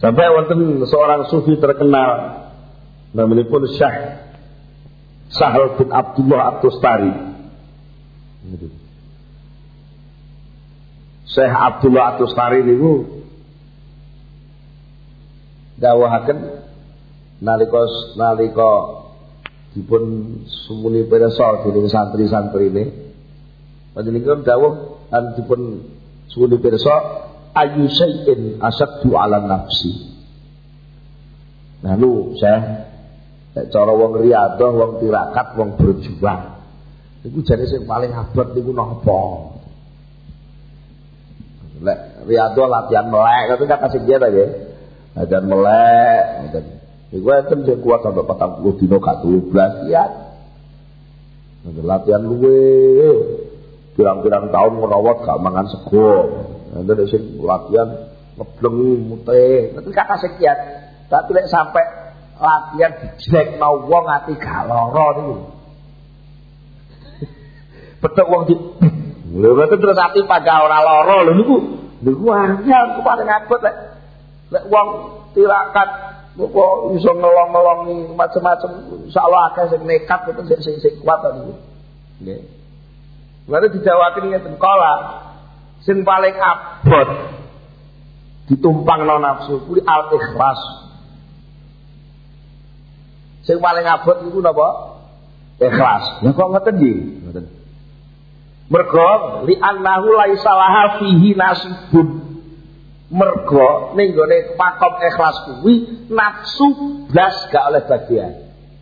Sampai wonten seorang sufi terkenal namanya pun Syekh Sahal bin Abdullah At-Tustari. Syekh Abdullah At-Tustari niku dawuhaken nalika dipun sumuni pirsa dening santri-santrine. Panjenengan dawuh lan dipun sumuni pirsa ayu syai'in asaddu ala nafsi. Nah lu saya cara wong riyadhah, wong tirakat, wong berjuang. Iku jane sing paling abot niku napa? Lek riyadhah latihan melek, tapi kata sing dia nggih. Latihan melek, ngoten. Iku enten sing kuat sampai 40 dina gak duwe blasiat. Latihan luwe pirang-pirang tahun merawat gak mangan sego. Nanti sing latihan ngeblengi mutih, tapi kata sekian. Tapi lek sampai latihan dijlekno wong ati gak lara niku. Petuk wong di lho terus ati pada ora lara lho niku. Niku angel ku paling abot lek wong tirakat kok iso ngelong-ngelongi macam-macam. Insyaallah akeh sing nekat itu sing kuat niku. Nggih. Lalu dijawabin ngeten kala sing paling abot ditumpangno nafsu kuwi al-ikhlas. Sing paling abot niku napa? Ikhlas. Lah kok ngoten nggih? Ngoten. Mergo li annahu laisa laha fihi nasibun. Mergo ning gone makom ikhlas kuwi nafsu blas gak oleh bagian.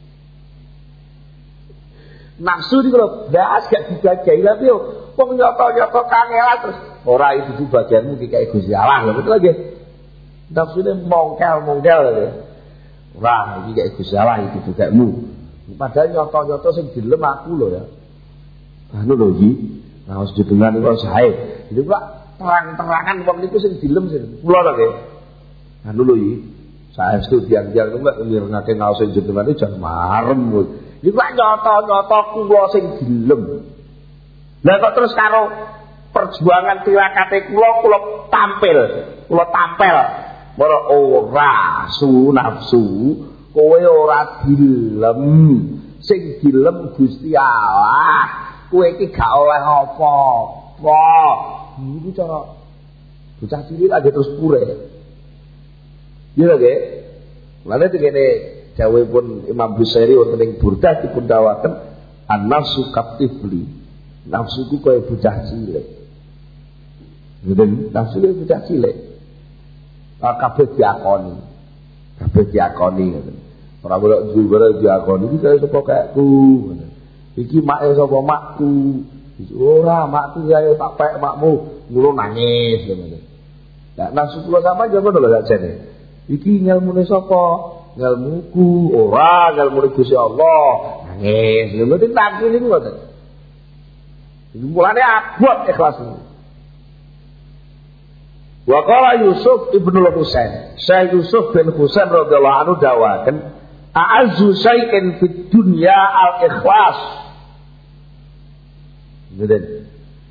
Nafsu niku lho blas gak dibagian tapi yo wong nyoto-nyoto kangelan terus ora itu bagianmu iki kaya Gusti Allah lho betul nggih. Nafsune mongkel-mongkel lho. Ora iki kaya Gusti Allah iki bagianmu. Padahal nyoto-nyoto sing dilem aku lho ya. Anu lho iki. Nah wis didengar kok sae. Iki Pak terang-terangan wong niku sing dilem sing. Kula lho nggih. Anu lho iki. Saestu tiang-tiang niku mek mirengake ngaos jenengan iki jan marem. Iki Pak nyoto-nyoto kula sing dilem. Lah kok terus karo perjuangan tirakate kula tampil. Ora ora nafsu, kowe ora dilem. Sing dilem Gusti Allah. Kowe iki gak oleh apa-apa. Niku cara bocah cilik lagi terus pure. Iya nggih. Lan dene dawuhipun Imam Busiri wonten ing Burdah dipun dawaken an-nafsu kaptifli. Nafsuku kaya bocah cilik. Ngene nafsu kaya bocah cilik. Kabeh diakoni ngoten. Ora boleh juga diakoni iki kaya sapa kakku ngoten. Iki make sapa makku. Ora makku kaya tak pek makmu ngulo nangis ngoten. Lah nafsu kula sama aja ngono lho sakjane. Iki ngelmune sapa? Ngelmuku, ora ngelmune Gusti Allah. Nangis. Lha mboten tak niku ngoten. Iki mulane abot ikhlas niku. Wa qala Yusuf ibnul Husain. Syekh Yusuf bin Husain radhiyallahu anhu dawaken, "A'azzu syai'in fid dunya al-ikhlas." Ngeten.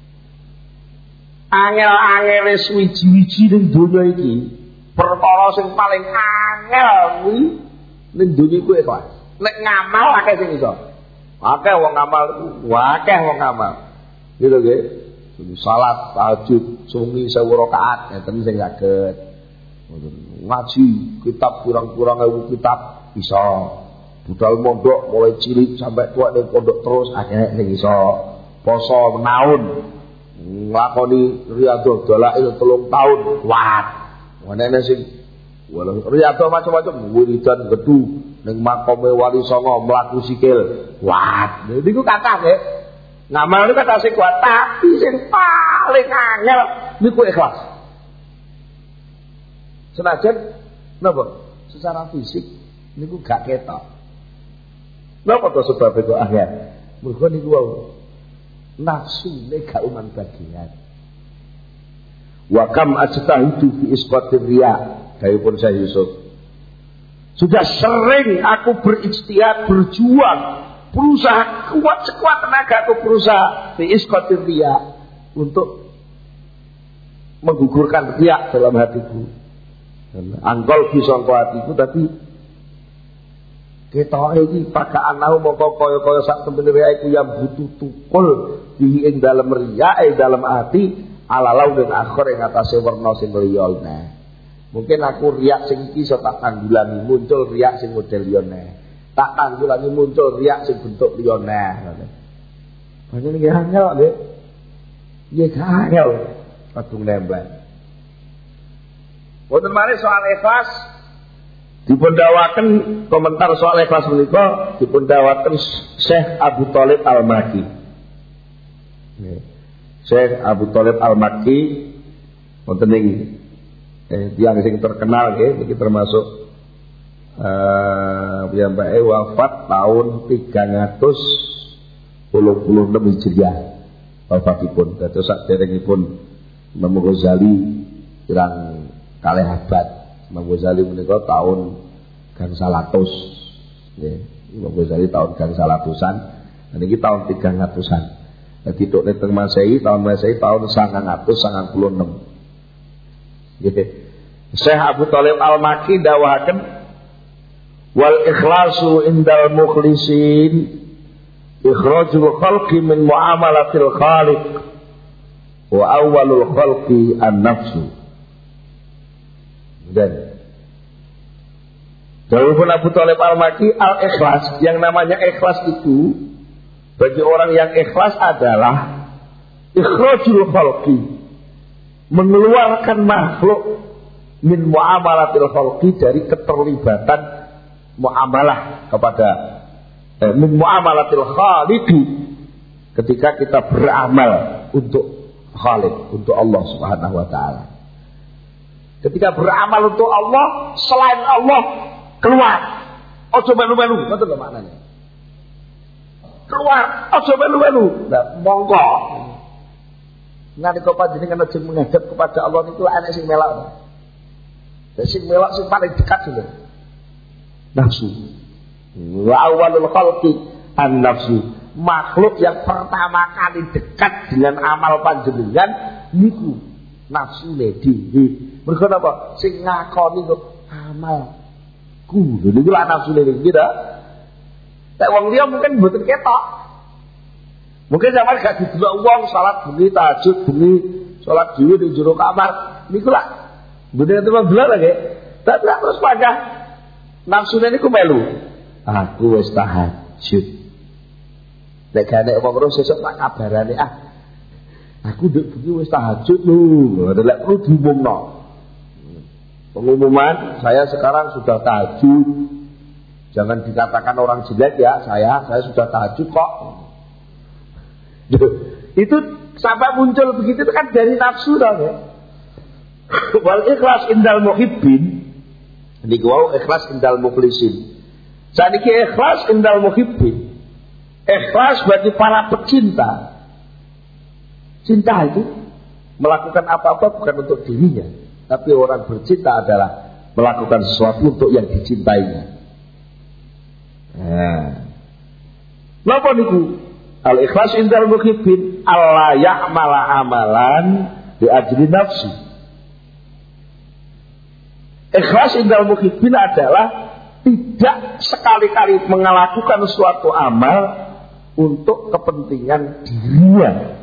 Angel-angele suwi-wiji ning donya iki, perkara sing paling angel kuwi ning donya iku ikhlas. Nek ngamal akeh sing iso. Akeh wong ngamal, akeh wong ngamal. Gitu nggih. Salat, tahajud, sungi 1000 rakaat, ngeten sing saged. Ngaji kitab kurang-kurang 1000 kitab iso. Budal mondok mulai cilik sampai tua ning pondok terus akeh sing iso. Poso menaun. Nglakoni riyadhah dalail 3 tahun kuat. Wenene sing riyadhah macam-macam wiridan gedhu ning makome wali songo mlaku sikil. Kuat. Niku kathah nggih. Ngamal itu kata sing kuat, tapi sing paling angel niku ikhlas. Senajan napa? Secara fisik niku gak ketok. Napa to sebab itu angel? Mergo niku wau nafsune gak uman bagian. Wa kam ajtahidu fi isqatir riya, dawuhipun Syekh Yusuf. Sudah sering aku berijtihad, berjuang, berusaha kuat sekuat tenaga aku berusaha fi isqatir riya untuk menggugurkan riya dalam hatiku. Angkol bisa sangka atiku tapi ketoke iki pakaan aku moko kaya-kaya sak temene wae iku yang butuh tukul di ing dalem riya dalem ati alalau dan akhir ing atase werna sing liya. Nah, mungkin aku riya sing iki iso tak tanggulangi muncul riya sing model liya. Tak tanggulangi muncul riya sing bentuk liya. Panjenengan nggih angel nggih. Nggih angel kadung nembak. Wonten malih soal ikhlas dipundawaken komentar soal ikhlas menika dipundawaken Syekh Abu Thalib Al-Makki. Syekh Abu Thalib Al-Makki wonten ing tiyang sing terkenal nggih niki termasuk piyambake wafat tahun 386 Hijriah wafatipun. Dados saderengipun Imam Ghazali kirang kalih abad. Imam Ghazali menika tahun gangsal atus. Nggih, Imam Ghazali tahun gangsal atusan. Niki tahun 300-an. Dadi tok teng Masehi tahun 996. Nggih. Syekh Abu Thalib Al-Makki dawahaken wal ikhlasu indal mukhlisin ikhrajul khalqi min muamalatil khaliq wa awwalul khalqi an-nafsu. Dan Dawuhun Abu Thalib Al-Makki al-ikhlas, yang namanya ikhlas itu bagi orang yang ikhlas adalah ikhrajul khalqi, mengeluarkan makhluk min muamalatil khalqi, dari keterlibatan muamalah kepada min muamalatil khaliqi, ketika kita beramal untuk Khaliq, untuk Allah Subhanahu wa taala. Ketika beramal untuk Allah, selain Allah keluar. Ojo melu-melu, ngoten lho maknane. Keluar, ojo melu-melu. Nah, monggo. Nalika panjenengan aja menghadap kepada Allah niku ana sing melok. Sing melok sing paling dekat lho. Nafsu. Wa awwalul khalqi an-nafsu. Makhluk yang pertama kali dekat dengan amal panjenengan niku nafsune dhewe. Mergo napa? Sing ngakoni kok amalku. Lha niku lak nafsune iki ta. Nek wong liya mungkin mboten ketok. Mungkin sampeyan gak didelok wong salat bengi, tahajud bengi, salat dhewe ning jero kamar. Niku lak mboten temen delok nggih. Tapi terus pada nafsune niku melu. Aku wis tahajud. Nek gane wong terus sesuk tak kabarane aku ndek bengi wis tahajud lho. Lek perlu diumumno. Pengumuman, saya sekarang sudah tahajud. Jangan dikatakan orang jelek ya, saya sudah tahajud kok. Itu sampai muncul begitu itu kan dari nafsu dong ya. Wal ikhlas indal muhibbin. Niku wau ikhlas indal mukhlisin. Saniki ikhlas indal muhibbin. Ikhlas bagi para pecinta. Cinta itu melakukan apa-apa bukan untuk dirinya, tapi orang bercinta adalah melakukan sesuatu untuk yang dicintainya. Napa niku? Al-ikhlas indal muhibbin alla ya'mala amalan bi ajli nafsi. Ikhlas indal muhibbin adalah tidak sekali-kali melakukan suatu amal untuk kepentingan dirinya.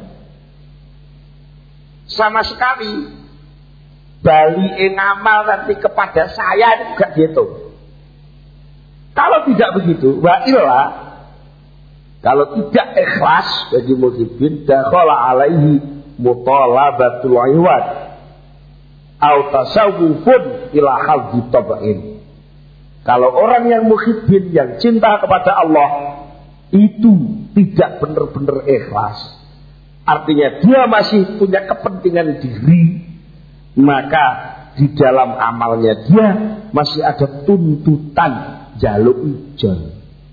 Sama sekali baliin amal nanti kepada saya itu gak dihitung. Kalau tidak begitu, wa illa, kalau tidak ikhlas bagi muhibbin, dakhala alaihi mutalabatul iwad au tasawwufun ila hadzi tab'in. Kalau orang yang muhibbin, yang cinta kepada Allah, itu tidak benar-benar ikhlas, artinya dia masih punya kepentingan diri, maka di dalam amalnya dia masih ada tuntutan jaluk ijol.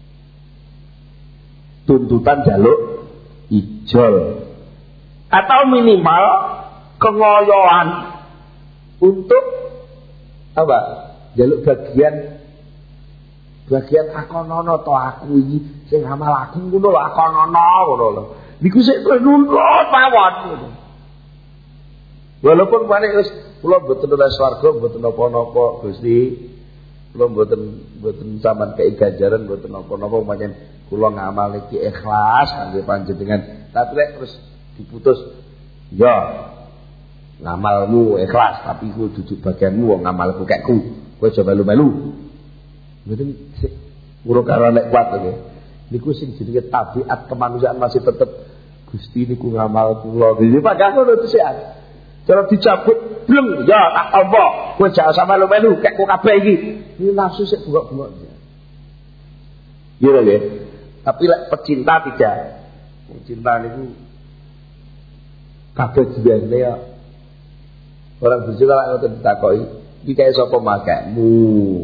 Tuntutan jaluk ijol. Atau minimal kengoyoan untuk apa? Jaluk bagian akonono to aku iki sing amal aku ngono lho, akonono ngono lho. Niku sik nuntut mawon ngono. Walaupun paling wis kula mboten oleh swarga, mboten napa-napa Gusti. Kula mboten sampean kei ganjaran, mboten napa-napa pancen kula ngamal iki ikhlas kangge panjenengan. Tapi lek terus diputus, ya ngamalmu ikhlas tapi ku dudu bagianmu wong ngamalku kekku. Kowe aja melu-melu. Mboten sik urung karo nek kuat to. Niku sing jenenge tabiat kemanusiaan masih tetep Gusti niku ngamal kula. Iki Pak ngono to sik. Cara dicabut bleng ya tak tampa. Kowe jangan sampe melu kekku kabeh iki. Ini nafsu sik bengok-bengok. Iya nggih. Tapi lek pecinta tidak. Cinta niku kabeh jane ya. Orang bojo lek ngoten ditakoki, iki kaya sapa makemu?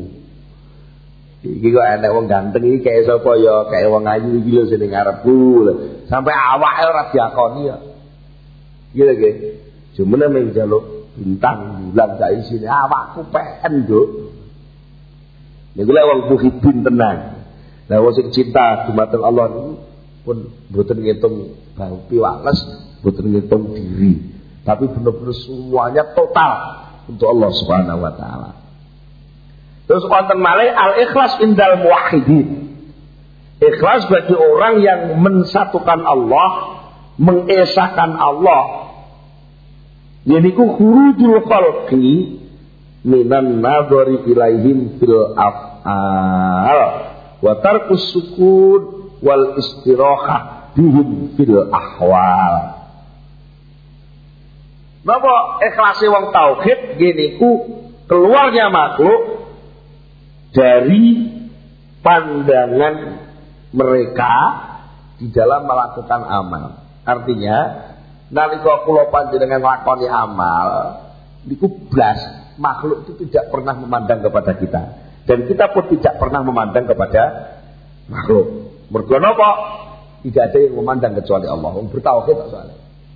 Iki kok enek wong ganteng iki kaya sapa ya? Kaya wong ayu iki lho sing ngarepku. Sampai awake ora diakoni ya. Iya nggih. Jumene mung njaluk bintang bulan gak isine awakku PN, Nduk. Niku lek wong muhibin tenan. Lah wong sing cinta dumateng Allah niku pun mboten ngitung bau piwales, mboten ngitung diri. Tapi benar-benar semuanya total untuk Allah Subhanahu wa taala. Terus wonten malih al-ikhlas indal muwahhidin. Ikhlas bagi orang yang mensatukan Allah, mengesahkan Allah. Yaitu khurujul khalqi minan nadhari ilaihim fil af'al wa tarkus sukun wal istirahah bihim fil ahwal. Napa ikhlase wong tauhid gini ku keluarnya makhluk dari pandangan mereka di dalam melakukan amal. Artinya nalika kula panjenengan lakoni amal niku blas makhluk itu tidak pernah memandang kepada kita dan kita pun tidak pernah memandang kepada makhluk. Mergo napa? Tidak ada yang memandang kecuali Allah. Wong bertauhid soalnya.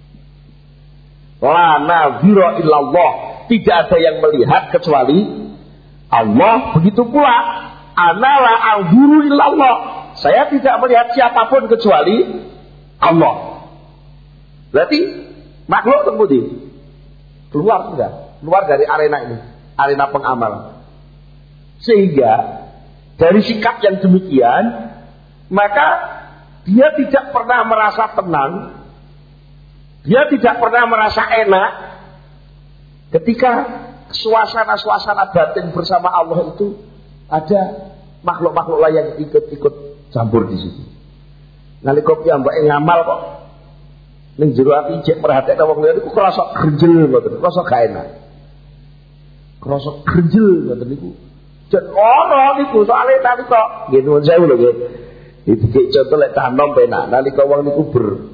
La nazira illallah, tidak ada yang melihat kecuali Allah. Begitu pula ana la anzuru illallah, saya tidak melihat siapapun kecuali Allah. Berarti makhluk terbudi keluar enggak? Keluar dari arena ini, arena pengamal. Sehingga dari sikap yang demikian maka dia tidak pernah merasa tenang. Dia tidak pernah merasa enak ketika suasana-suasana batin bersama Allah itu ada makhluk-makhluk lain yang ikut-ikut campur di situ. Nalika piyambake ngamal kok ning jero ati cek perhatekno wong liya niku krasa grenjel ngoten, krasa gak enak. Krasa grenjel ngoten niku. Jan ora niku soalé nalika nggih nuwun sewu lho nggih. Iki contoh lek tanom penak nalika wong niku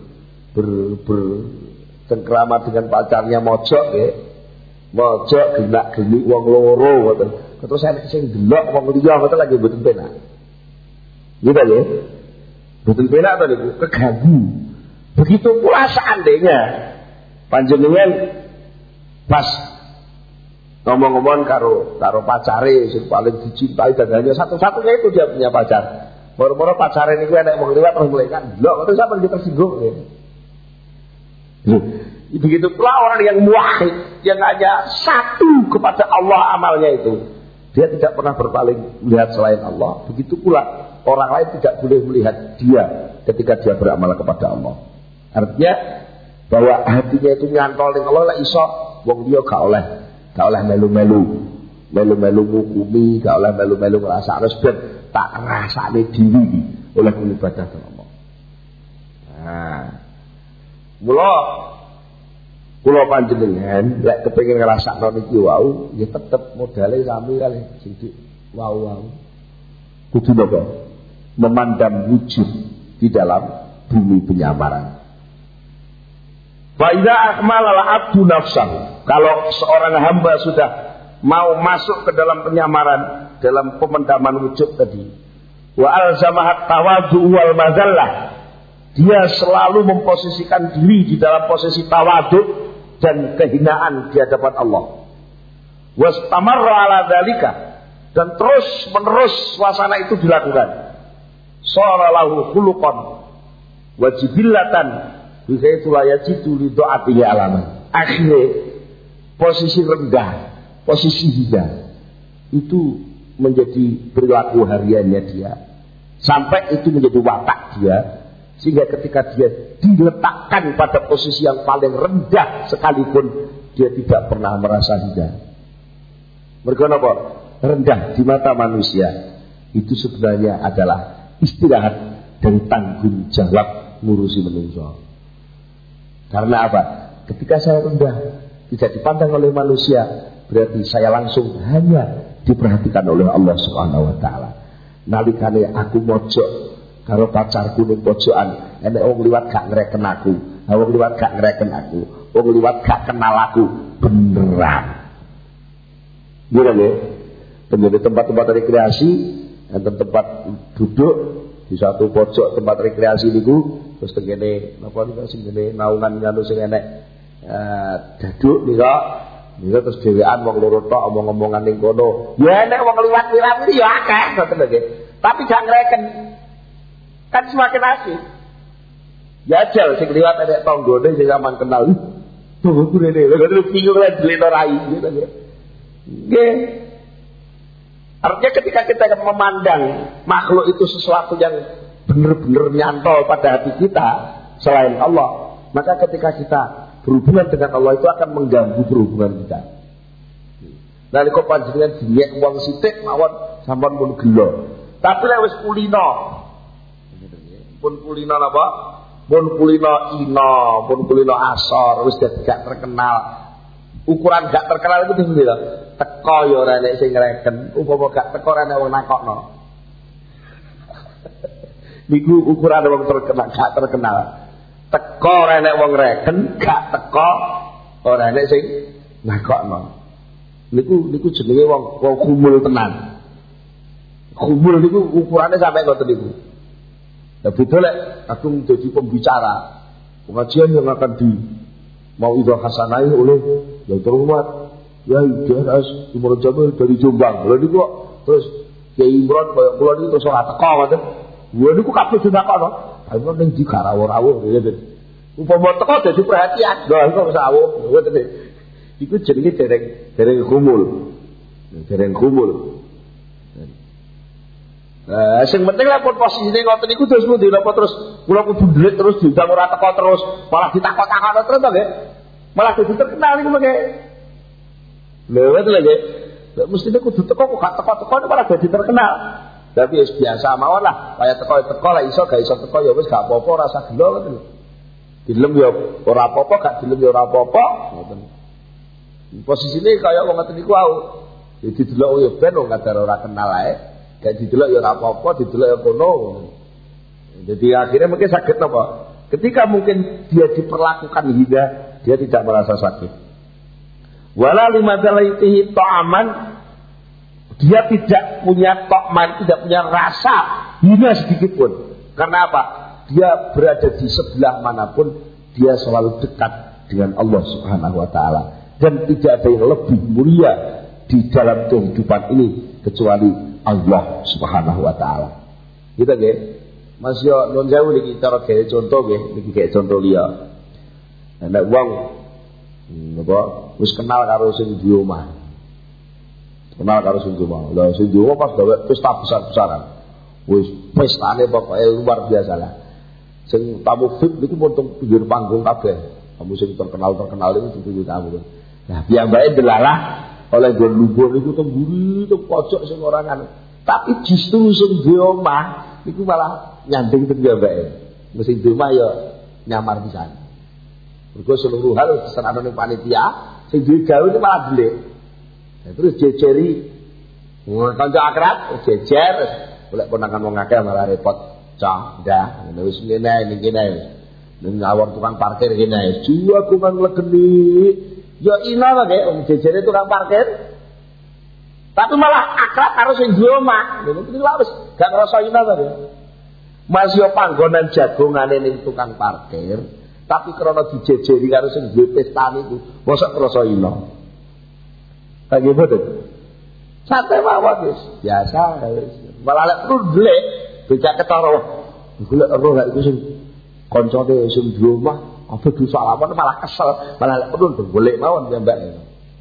cengkrama dengan pacarnya mojok nggih. Mojok genak-genik wong loro ngoten. Terus sing delok wong liya ngoten lagi mboten penak. Nggih ta nggih? Mboten penak to niku, keganggu. Begitu pula seandainya panjenengan pas ngomong-ngomong karo pacare sing paling dicintai dan hanya satu-satunya itu dia punya pacar. Moro-moro pacare niku enek wong liwat terus mulai kan. Lho, terus sampeyan tersinggung nggih. Begitu pula orang yang muwahhid, yang hanya satu kepada Allah amalnya itu, dia tidak pernah berpaling melihat selain Allah. Begitu pula orang lain tidak boleh melihat dia ketika dia beramal kepada Allah. Artinya bahwa hatinya itu nyantol ning Allah, lek iso wong liya gak oleh melu-melu ngukumi, gak oleh melu-melu ngrasakno sebab tak ngrasakne diri oleh ibadah Allah. Nah, mula kula panjenengan lek kepengin ngrasakno niki wau, ya tetep modale sami kali sithik wau. Kudu napa? Memandang wujud di dalam bumi penyamaran. Fa idza akmala al-abdu nafsan, kalau seorang hamba sudah mau masuk ke dalam penyamaran, dalam pemendaman wujud tadi, wa alzamahat tawadhu wal mazallah, dia selalu memposisikan diri di dalam posisi tawadhu dan kehinaan di hadapan Allah. Wastamarra ala dzalika, dan terus menerus suasana itu dilakukan. Shara lahu khuluqan wa jibillatan, bisa itulah yajidu li do'atihi alaman. Akhirnya posisi rendah, posisi hina. Itu menjadi perilaku hariannya dia. Sampai itu menjadi watak dia. Sehingga ketika dia diletakkan pada posisi yang paling rendah sekalipun, dia tidak pernah merasa hina. Mereka apa? Rendah di mata manusia. Itu sebenarnya adalah istirahat dari tanggung jawab ngurusi manusia. Karena apa? Ketika saya rendah, tidak dipandang oleh manusia, berarti saya langsung hanya diperhatikan oleh Allah Subhanahu wa taala. Nalikane aku mojok karo pacarku ning pojokan, enek wong liwat gak ngreken aku, wong liwat gak ngreken aku, wong liwat gak kenal aku, beneran. Gila nggih? Di tempat-tempat rekreasi, enten tempat duduk di satu pojok tempat rekreasi niku, terus tengene napa niku sing ngene naungan nganu sing enek daduk nika terus dhewean wong loro tok omong-omongan ning kono. Ya nek wong liwat-liwat iki ya akeh ngoten lho nggih. Tapi gak ngreken. Kan semakin asik. Jajal sing liwat ada tanggane sing sampean kenal. Tunggu rene, lha terus bingung lan deleno rai gitu nggih. Nggih. Artinya ketika kita memandang makhluk itu sesuatu yang benar-benar nyantol pada hati kita selain Allah, maka ketika kita berhubungan dengan Allah itu akan mengganggu berhubungan kita. Nah, kok panjenengan dinyek wong sithik mawon sampean pun gelo. Tapi lek wis kulino. Pun kulino napa? Pun kulino ino, pun kulino asor, wis dadi gak terkenal. Ukuran gak terkenal itu piye lho? Teko ya ora nek sing ngreken, upama gak teko ora nek wong nakokno. Niku ukuran wong terkenal, gak terkenal. Teko ora nek wong reken, gak teko ora nek sing nakokno. Niku jenenge wong kumul tenan. Kumul niku ukurane sampai ngoten niku. Ya beda lek aku jadi pembicara. Pengajian yang akan di mau idul hasanai oleh yang terhormat ya IDRS Imron Jamil dari Jombang. Lha niku terus Kiai Imron kaya kula niku terus ora teko ngoten. Lha niku kabeh dinakono. Aku ning di garawuh-rawuh ngene. Upama teko dadi perhatian. Lha iku wis awuh ngoten iki. Iku jenenge dereng kumul. Dereng kumul. Sing penting lah pun posisine ngoten niku terus pundi napa terus kula kudu ndelik terus diundang ora teko terus malah ditakok-takokno terus to nggih. Malah dadi terkenal niku mengke. Lewat lagi. Mestine kudu teko kok gak teko-teko malah dadi terkenal. Tapi wis biasa mawon lah, kaya teko lah iso gak iso teko ya wis gak apa-apa rasa gelo ngoten lho. Dilem ya ora apa-apa, gak dilem ya ora apa-apa ngoten. Posisine kaya wong ngoten niku wau. Ya didelok ya ben wong kadar ora kenal ae. Gak didelok ya ora apa-apa, didelok ya kono. Jadi akhirnya mungkin sakit apa? Ketika mungkin dia diperlakukan hina, dia tidak merasa sakit. Wala limadalaitihi ta'aman, dia tidak punya ta'man, tidak punya rasa hina sedikit pun. Karena apa? Dia berada di sebelah manapun, dia selalu dekat dengan Allah Subhanahu wa taala. Dan tidak ada yang lebih mulia di dalam kehidupan ini kecuali Allah Subhanahu wa taala. Gitu nggih. Mas yo nun sewu niki cara gawe contoh nggih, niki gawe contoh liya. Nek wong napa wis kenal karo sing duwe omah. Kenal karo sing duwe omah. Lah sing duwe pas gawe pesta besar-besaran. Wis pestane pokoke luar biasa lah. Sing tamu VIP niku mung pinggir panggung kabeh. Kamu sing terkenal itu pinggir tamu. Nah, piyambake delalah oleh gon lumpur niku teng mburi teng pojok sing ora kan. Tapi justru sing duwe omah niku malah nyanding teng piyambake. Mesti duwe omah ya nyamar pisan. Mergo seluruh hal diserahno ning panitia, sing duwe gawe itu malah delik. Nah, terus jejeri kanca akrab jejer golek ponakan wong akeh malah repot. Cah, ndah, wis ngene iki wis. Ning ngawur tukang parkir kene. Jiwa ku kan legeni. Ya ina wae wong jejere tukang parkir. Tapi malah akrab karo sing duwe omah. Lha niku wis gak ngrasa ina wae. Mas yo panggonan jagongane ning tukang parkir, tapi krana dijejeri karo sing duwe pesta niku, mosok ngrasa ina. Kaya boten. Santai mawon wis, biasa wis. Malah lek perlu ndelik, becak ketara. Golek roh lek iku sing kancane sing duwe omah. Apa dosa lawan malah kesel, malah lek perlu golek mawon piyambake.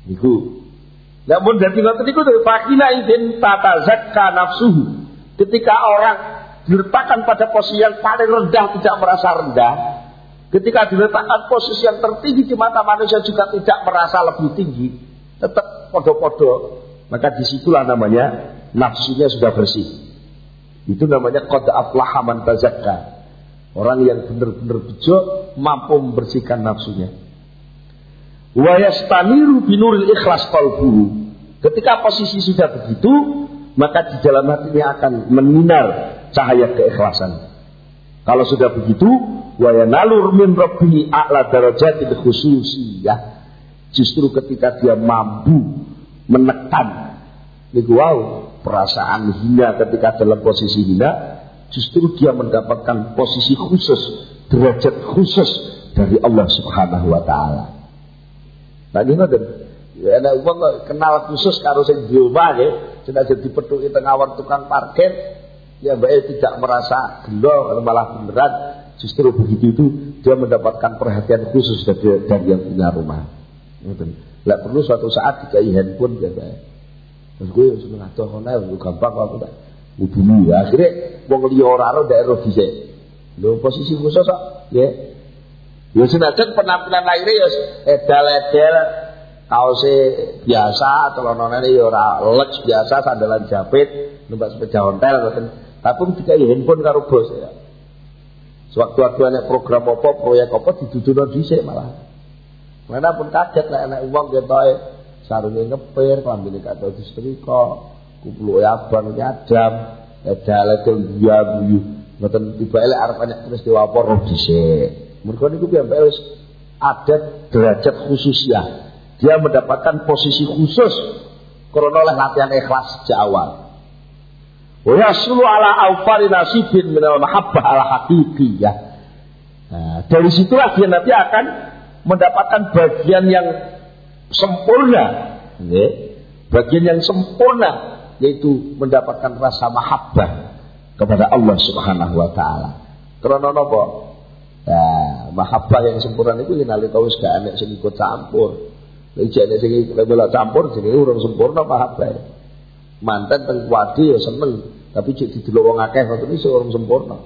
Niku. Namun dadi ngoten niku fakila idzin tatazakka nafsuhu. Ketika orang diletakkan pada posisi yang paling rendah tidak merasa rendah, ketika diletakkan posisi yang tertinggi di mata manusia juga tidak merasa lebih tinggi, tetap podo-podo, maka disitulah namanya nafsunya sudah bersih. Itu namanya qad aflaha man tazakka. Orang yang benar-benar bejo mampu membersihkan nafsunya. Wa yastaniru binuril ikhlas qalbuhu. Ketika posisi sudah begitu, maka di dalam hatinya akan menyinar cahaya keikhlasan. Kalau sudah begitu, wa yanalur min rabbihi a'la darajatil khususiyah. Justru ketika dia mampu menekan niku perasaan hina ketika dalam posisi hina, justru dia mendapatkan posisi khusus, derajat khusus dari Allah Subhanahu wa taala. Nah niku ya ana wong kenal khusus karo sing di omah nggih, jenenge dipethuki tengah war tukang parkir, ya mbake tidak merasa gelo, malah beneran justru begitu itu dia mendapatkan perhatian khusus dari yang punya rumah. Ngoten. Lah perlu suatu saat dikai handphone ya Pak. Terus gue seneng atuh kono gampang aku tak hubungi ya. Akhire wong liya ora ora ndak ero dhisik. Lho posisi khusus kok, nggih. Ya senajan penampilan lahire ya edal-edal, kaose biasa, celanane ya ora lek biasa, sandalan japit, numpak sepeda ontel ngoten. Tapi dikai handphone karo bos ya. Sewaktu-waktu ana program apa, proyek apa diduduno dhisik malah. Mana pun kaget lah anak uang ketoke sarunge ngepir, klambine kados disetrika, kupluke abang nyadam, edal-edal guyu. Ngoten tibake lek arep banyak terus diwapor dhisik. Mergo niku piyambake wis ada derajat khususnya. Dia mendapatkan posisi khusus karena oleh latihan ikhlas sejak awal. Wa yasulu ala awfari nasibin minal mahabbah ala haqiqiyah. Nah, dari situlah dia nanti akan mendapatkan bagian yang sempurna, bagian yang sempurna, yaitu mendapatkan rasa mahabbah kepada Allah Subhanahu wa taala. Karena napa? Ya, mahabbah yang sempurna itu yen nalika wis gak enek sing ikut campur. Nek jane sing ikut campur jenenge urung sempurna mahabbah. Mantan teng kuwadi ya seneng, tapi cek didelok wong akeh ngoten iki urung sempurna.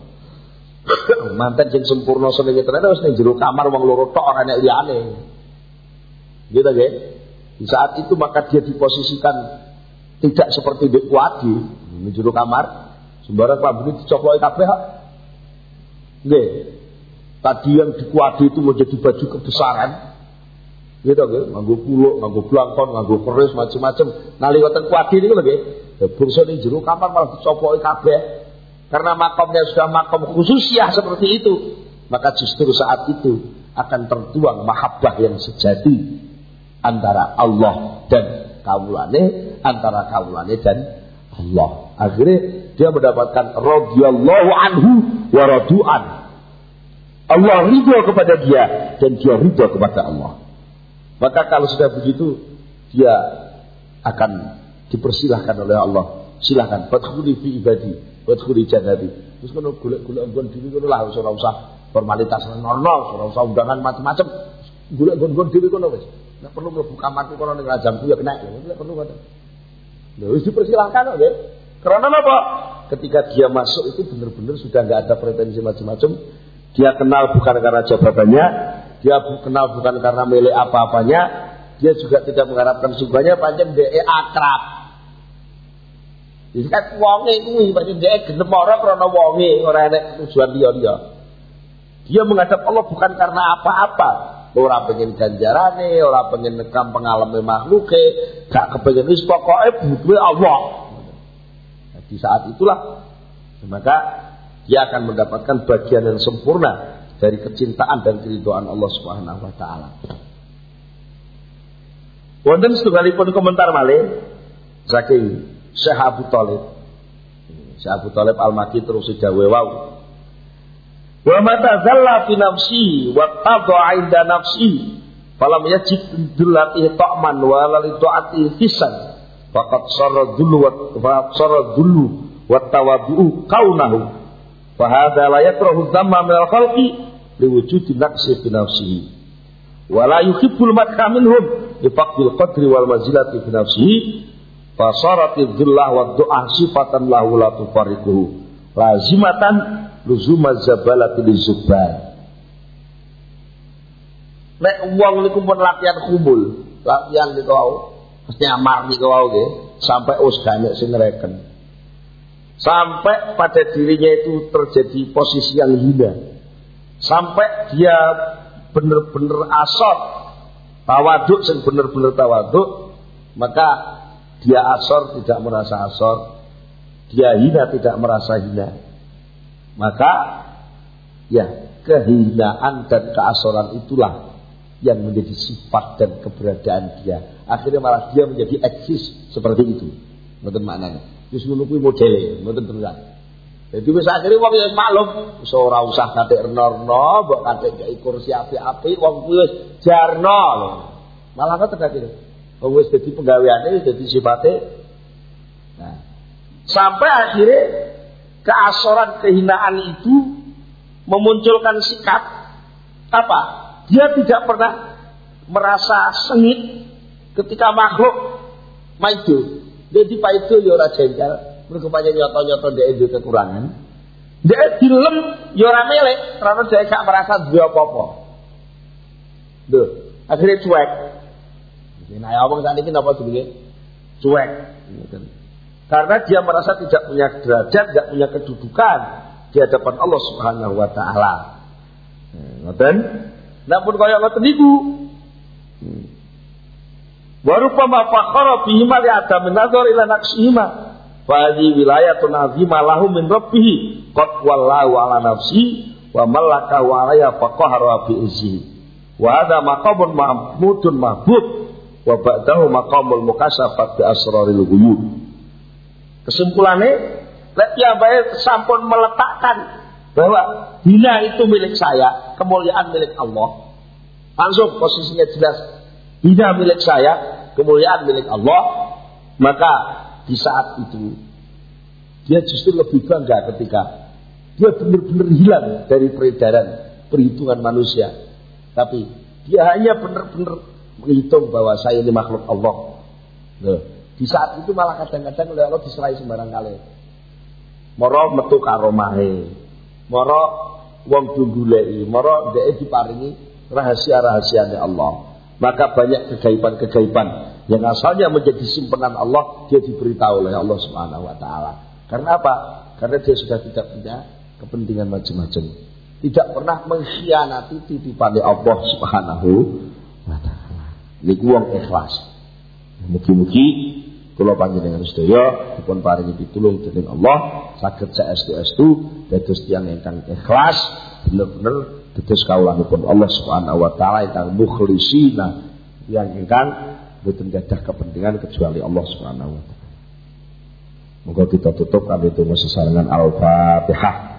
Mantan sing sempurna senenge tenan wis ning jero kamar wong loro tok ora enek liyane. Gitu nggih. Di saat itu maka dia diposisikan tidak seperti di kuadi ning jero kamar, sembarang klambine dicoploki kabeh. Nggih. Tadi yang di kuadi itu mau jadi baju kebesaran. Gitu nggih, nganggo kuluk, nganggo blangkon, nganggo keris macam-macam. Nalika teng kuadi niku lho nggih. Bungsu ning jero kamar malah dicoploki kabeh. Karena makamnya sudah makam khususiyah seperti itu, maka justru saat itu akan tertuang mahabbah yang sejati antara Allah dan kawulane, antara kawulane dan Allah. Akhirnya dia mendapatkan radhiyallahu anhu wa radu'an. Allah ridho kepada dia dan dia ridho kepada Allah. Maka kalau sudah begitu, dia akan dipersilahkan oleh Allah. Silahkan fadkhuli fi ibadi wadkhuli jannati. Terus kono golek-golek nggon dhewe kono lah ora usah formalitas normal, ora usah undangan macam-macam. Golek nggon dhewe kono wis. Nek perlu mlebu kamarku kono ning rajamku ya kena. Nek perlu ngoten. Lho wis dipersilahkan nggih. Karena apa? Ketika dia masuk itu benar-benar sudah enggak ada pretensi macam-macam. Dia kenal bukan karena jabatannya, dia kenal bukan karena milik apa-apanya, dia juga tidak mengharapkan surganya, pancen dhek akrab. Jadi kan wonge kuwi pancen dhek gelem ora krana wonge, ora enek tujuan liya-liya. Dia menghadap Allah bukan karena apa-apa. Ora pengen ganjarane, ora pengen nekam pengalaman makhluke, gak kepengin wis pokoke butuhe Allah. Nah, di saat itulah maka dia akan mendapatkan bagian yang sempurna dari kecintaan dan keridhaan Allah Subhanahu wa taala. Wonten setunggalipun komentar malih saking Syekh Abu Thalib. Syekh Abu Thalib Al-Makki terus dawuh wau. Wa mata zalla fi nafsi wa tadha 'inda nafsi falam yajid dullati ta'man wa la ta'ati hisan faqad sarra dhullu wa tawaddu kaunahu fa hadha la yakrahu dhamma min al-khalqi liwujudi naqsi fi nafsihi wala yuhibbul madha minhum bifaqdil qadri wal manzilati fi nafsihi fasarati dhillah wa du'a sifatan lahu la tufariquhu lazimatan luzumaz zabalati lizubban. Nek wong niku pun latihan kumul, latihan niku wae mesti amar niku wae nggih sampai usgane sing ngreken. Sampai pada dirinya itu terjadi posisi yang hina. Sampai dia benar-benar asor, tawaduk sing benar-benar tawaduk, maka dia asor tidak merasa asor, dia hina tidak merasa hina. Maka ya kehinaan dan keasoran itulah yang menjadi sifat dan keberadaan dia. Akhirnya malah dia menjadi eksis seperti itu. Betul maknanya. Wis ngono kuwi modele, mboten terusan. Jadi wis akhire wong wis maklum, wis ora usah katik rena-rena, mbok katik gak kursi apik-apik, wong kuwi wis jarno lho. Malah kok terjadi. Wong wis dadi penggaweane, wis dadi sifate. Nah, sampai akhirnya keasoran kehinaan itu memunculkan sikap apa? Dia tidak pernah merasa sengit ketika makhluk maido. Jadi Pak itu ya ora jengkel, mergo pancen nyoto-nyoto ndek duwe kekurangan. Ndek dilem ya ora melek, karena dhek gak merasa duwe apa-apa. Lho, akhirnya cuek. Nah, ya omong sakniki napa jenenge? Cuek. Karena dia merasa tidak punya derajat, tidak punya kedudukan di hadapan Allah Subhanahu wa taala. Ngoten? Namun kaya ngoten niku. Warupama fakhara bihima li adam nazar ila naqsihima fa hadhihi wilayatun azimah lahu min rabbih qad wallahu ala nafsi wa malaka wa alaya faqahara bi izzi wa hadha maqamun mahmudun mahbub wa ba'dahu maqamul mukasyafat bi asraril ghuyub. Kesimpulannya lek piyambake sampun meletakkan bahwa hina itu milik saya, kemuliaan milik Allah. Langsung posisinya jelas, hina milik saya, kemuliaan milik Allah. Maka di saat itu dia justru lebih bangga ketika dia benar-benar hilang dari peredaran perhitungan manusia. Tapi dia hanya benar-benar menghitung bahwa saya ini makhluk Allah. Loh, di saat itu malah kadang-kadang oleh Allah diserai sembarang kali. Moro metu karo mahe, moro wong dunggulei, moro dhek diparingi rahasia-rahasiane Allah. Maka banyak kegaiban-kegaiban yang asalnya menjadi simpanan Allah, dia diberitahu oleh Allah Subhanahu wa taala. Karena apa? Karena dia sudah tidak punya kepentingan macam-macam. Tidak pernah mengkhianati titipan Allah Subhanahu wa taala. Niku wong ikhlas. Mugi-mugi kula panjenengan sedaya dipun paringi pitulung dening Allah saged saestu-estu dados tiyang ingkang ikhlas bener-bener dados kawulanipun Allah Subhanahu wa taala ingkang mukhlisina, yang ingkang boten gadah kepentingan kecuali Allah Subhanahu wa taala. Moga kita tutup kanthi donga sesarengan Al-Fatihah.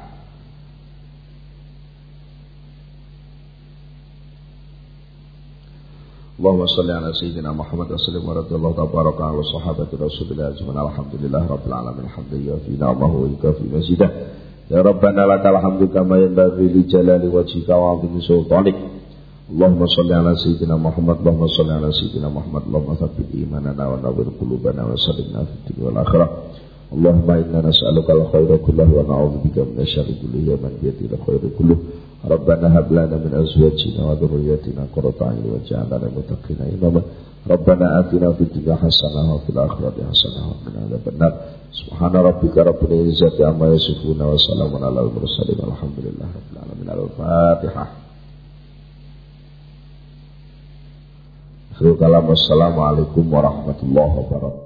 Allahumma shalli ala sayyidina Muhammad wa sallim wa radhiyallahu tabaraka ala sahabati Rasulillah ajma'in. Alhamdulillah rabbil alamin hamdan fina wa huwa yukafi mazidah. Ya Rabbana lakal hamdu kama yanbaghi li jalali wajhika wa 'azimi sultanik. Allahumma shalli ala sayyidina Muhammad, Allahumma shalli ala sayyidina Muhammad, Allahumma tsabbit imanana wa nawwir qulubana wa saddidna fid dunya wal akhirah. Allahumma inna nas'aluka al-khayra kullahu wa na'udzubika min syarri kulli man biyadihi al-khayru kulluhu. Rabbana hab lana min azwajina wa dhurriyyatina qurrata a'yun waj'alna lil muttaqina imama. Rabbana atina fid dunya hasanah wa fil akhirati hasanah wa qina adzabannar. Subhana rabbika rabbil izzati amma yasifun wa salamun alal mursalin walhamdulillahi rabbil alamin. Al-Fatihah. Assalamualaikum warahmatullahi wabarakatuh.